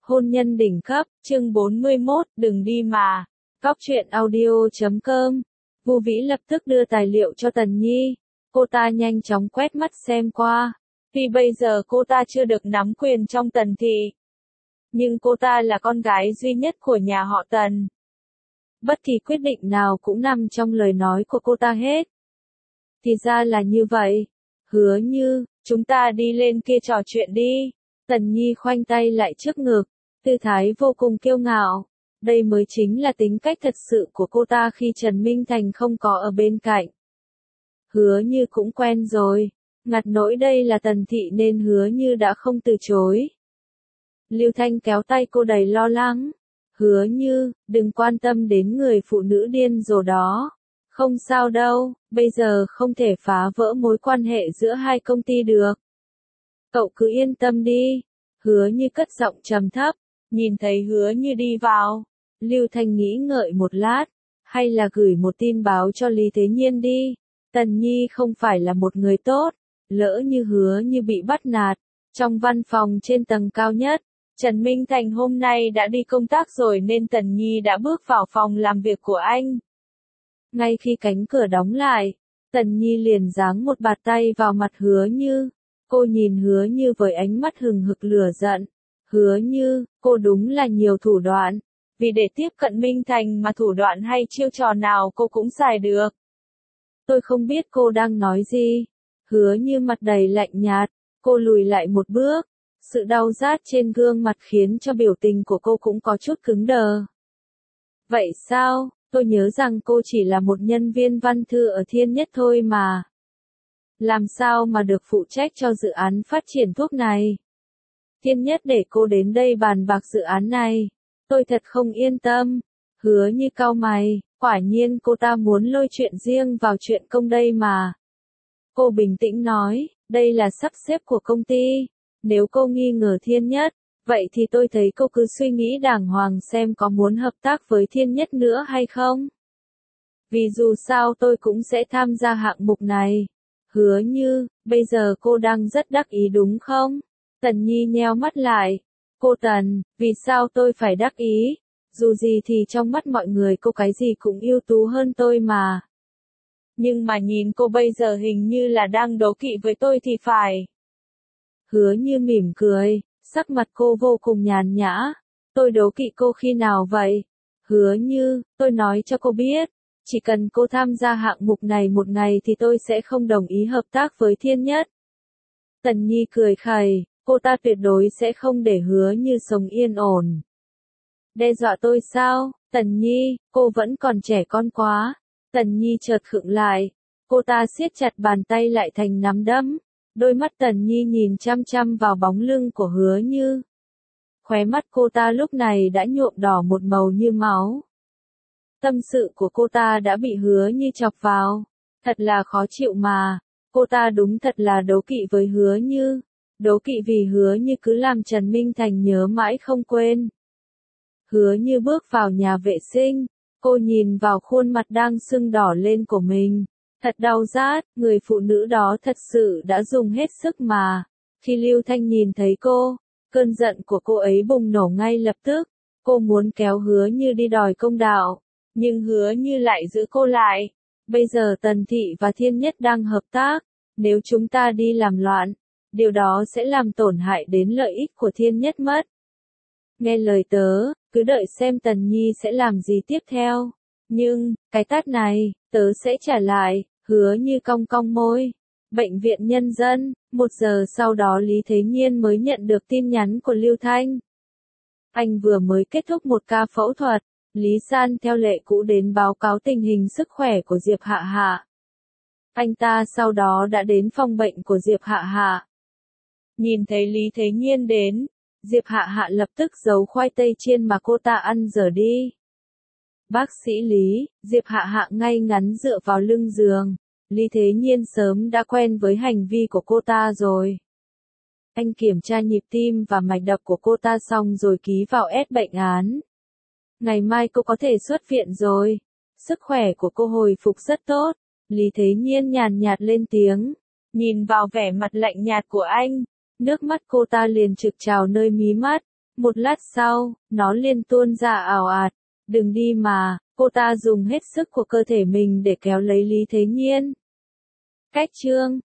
Hôn nhân đỉnh cấp, chương 41, đừng đi mà. Góc truyện audio.com. Vu Vĩ lập tức đưa tài liệu cho Tần Nhi. Cô ta nhanh chóng quét mắt xem qua. Tuy bây giờ cô ta chưa được nắm quyền trong Tần thị, nhưng cô ta là con gái duy nhất của nhà họ Tần. Bất kỳ quyết định nào cũng nằm trong lời nói của cô ta hết. Thì ra là như vậy. Hứa Như, chúng ta đi lên kia trò chuyện đi. Tần Nhi khoanh tay lại trước ngực, tư thái vô cùng kiêu ngạo. Đây mới chính là tính cách thật sự của cô ta khi Trần Minh Thành không có ở bên cạnh. Hứa Như cũng quen rồi, ngặt nỗi đây là Tần thị nên Hứa Như đã không từ chối. Lưu Thanh kéo tay cô đầy lo lắng. Hứa Như, đừng quan tâm đến người phụ nữ điên rồ đó. Không sao đâu, bây giờ không thể phá vỡ mối quan hệ giữa hai công ty được. Cậu cứ yên tâm đi. Hứa Như cất giọng trầm thấp. Nhìn thấy Hứa Như đi vào, Lưu Thanh nghĩ ngợi một lát, hay là gửi một tin báo cho Lý Thế Nhiên đi. Tần Nhi không phải là một người tốt, lỡ như Hứa Như bị bắt nạt. Trong văn phòng trên tầng cao nhất, Trần Minh Thành hôm nay đã đi công tác rồi nên Tần Nhi đã bước vào phòng làm việc của anh. Ngay khi cánh cửa đóng lại, Tần Nhi liền giáng một bạt tay vào mặt Hứa Như. Cô nhìn Hứa Như với ánh mắt hừng hực lửa giận. Hứa Như, cô đúng là nhiều thủ đoạn. Vì để tiếp cận Minh Thành mà thủ đoạn hay chiêu trò nào cô cũng xài được. Tôi không biết cô đang nói gì. Hứa Như mặt đầy lạnh nhạt, cô lùi lại một bước. Sự đau rát trên gương mặt khiến cho biểu tình của cô cũng có chút cứng đờ. Vậy sao, tôi nhớ rằng cô chỉ là một nhân viên văn thư ở Thiên Nhất thôi mà. Làm sao mà được phụ trách cho dự án phát triển thuốc này? Thiên Nhất để cô đến đây bàn bạc dự án này. Tôi thật không yên tâm. Hứa Như cau mày, quả nhiên cô ta muốn lôi chuyện riêng vào chuyện công đây mà. Cô bình tĩnh nói, đây là sắp xếp của công ty. Nếu cô nghi ngờ Thiên Nhất, vậy thì tôi thấy cô cứ suy nghĩ đàng hoàng xem có muốn hợp tác với Thiên Nhất nữa hay không. Vì dù sao tôi cũng sẽ tham gia hạng mục này. Hứa Như, bây giờ cô đang rất đắc ý đúng không? Tần Nhi nheo mắt lại. Cô Tần, vì sao tôi phải đắc ý? Dù gì thì trong mắt mọi người cô cái gì cũng ưu tú hơn tôi mà. Nhưng mà nhìn cô bây giờ hình như là đang đố kỵ với tôi thì phải. Hứa Như mỉm cười, sắc mặt cô vô cùng nhàn nhã. Tôi đố kỵ cô khi nào vậy? Hứa Như, tôi nói cho cô biết. Chỉ cần cô tham gia hạng mục này một ngày thì tôi sẽ không đồng ý hợp tác với Thiên Nhất. Tần Nhi cười khẩy, cô ta tuyệt đối sẽ không để Hứa Như sống yên ổn. Đe dọa tôi sao? Tần Nhi, cô vẫn còn trẻ con quá. Tần Nhi chợt khựng lại. Cô ta siết chặt bàn tay lại thành nắm đấm. Đôi mắt Tần Nhi nhìn chăm chăm vào bóng lưng của Hứa Như. Khóe mắt cô ta lúc này đã nhuộm đỏ một màu như máu. Tâm sự của cô ta đã bị Hứa Như chọc vào. Thật là khó chịu mà. Cô ta đúng thật là đố kỵ với Hứa Như. Đố kỵ vì Hứa Như cứ làm Trần Minh Thành nhớ mãi không quên. Hứa Như bước vào nhà vệ sinh. Cô nhìn vào khuôn mặt đang sưng đỏ lên của mình. Thật đau rát, người phụ nữ đó thật sự đã dùng hết sức mà. Khi Lưu Thanh nhìn thấy cô, cơn giận của cô ấy bùng nổ ngay lập tức. Cô muốn kéo Hứa Như đi đòi công đạo. Nhưng Hứa Như lại giữ cô lại. Bây giờ Tần thị và Thiên Nhất đang hợp tác. Nếu chúng ta đi làm loạn, điều đó sẽ làm tổn hại đến lợi ích của Thiên Nhất mất. Nghe lời tớ, cứ đợi xem Tần Nhi sẽ làm gì tiếp theo. Nhưng, cái tát này, tớ sẽ trả lại. Hứa Như cong cong môi. Bệnh viện Nhân dân, 1 giờ sau đó Lý Thế Nhiên mới nhận được tin nhắn của Lưu Thanh. Anh vừa mới kết thúc một ca phẫu thuật. Lý San theo lệ cũ đến báo cáo tình hình sức khỏe của Diệp Hạ Hạ. Anh ta sau đó đã đến phòng bệnh của Diệp Hạ Hạ. Nhìn thấy Lý Thế Nhiên đến, Diệp Hạ Hạ lập tức giấu khoai tây chiên mà cô ta ăn dở đi. Bác sĩ Lý, Diệp Hạ Hạ ngay ngắn dựa vào lưng giường. Lý Thế Nhiên sớm đã quen với hành vi của cô ta rồi. Anh kiểm tra nhịp tim và mạch đập của cô ta xong rồi ký vào bệnh án. Ngày mai cô có thể xuất viện rồi. Sức khỏe của cô hồi phục rất tốt. Lý Thế Nhiên nhàn nhạt lên tiếng. Nhìn vào vẻ mặt lạnh nhạt của anh, nước mắt cô ta liền trực trào nơi mí mắt. Một lát sau, nó liền tuôn ra ào ạt. Đừng đi mà, cô ta dùng hết sức của cơ thể mình để kéo lấy Lý Thế Nhiên. Cách chương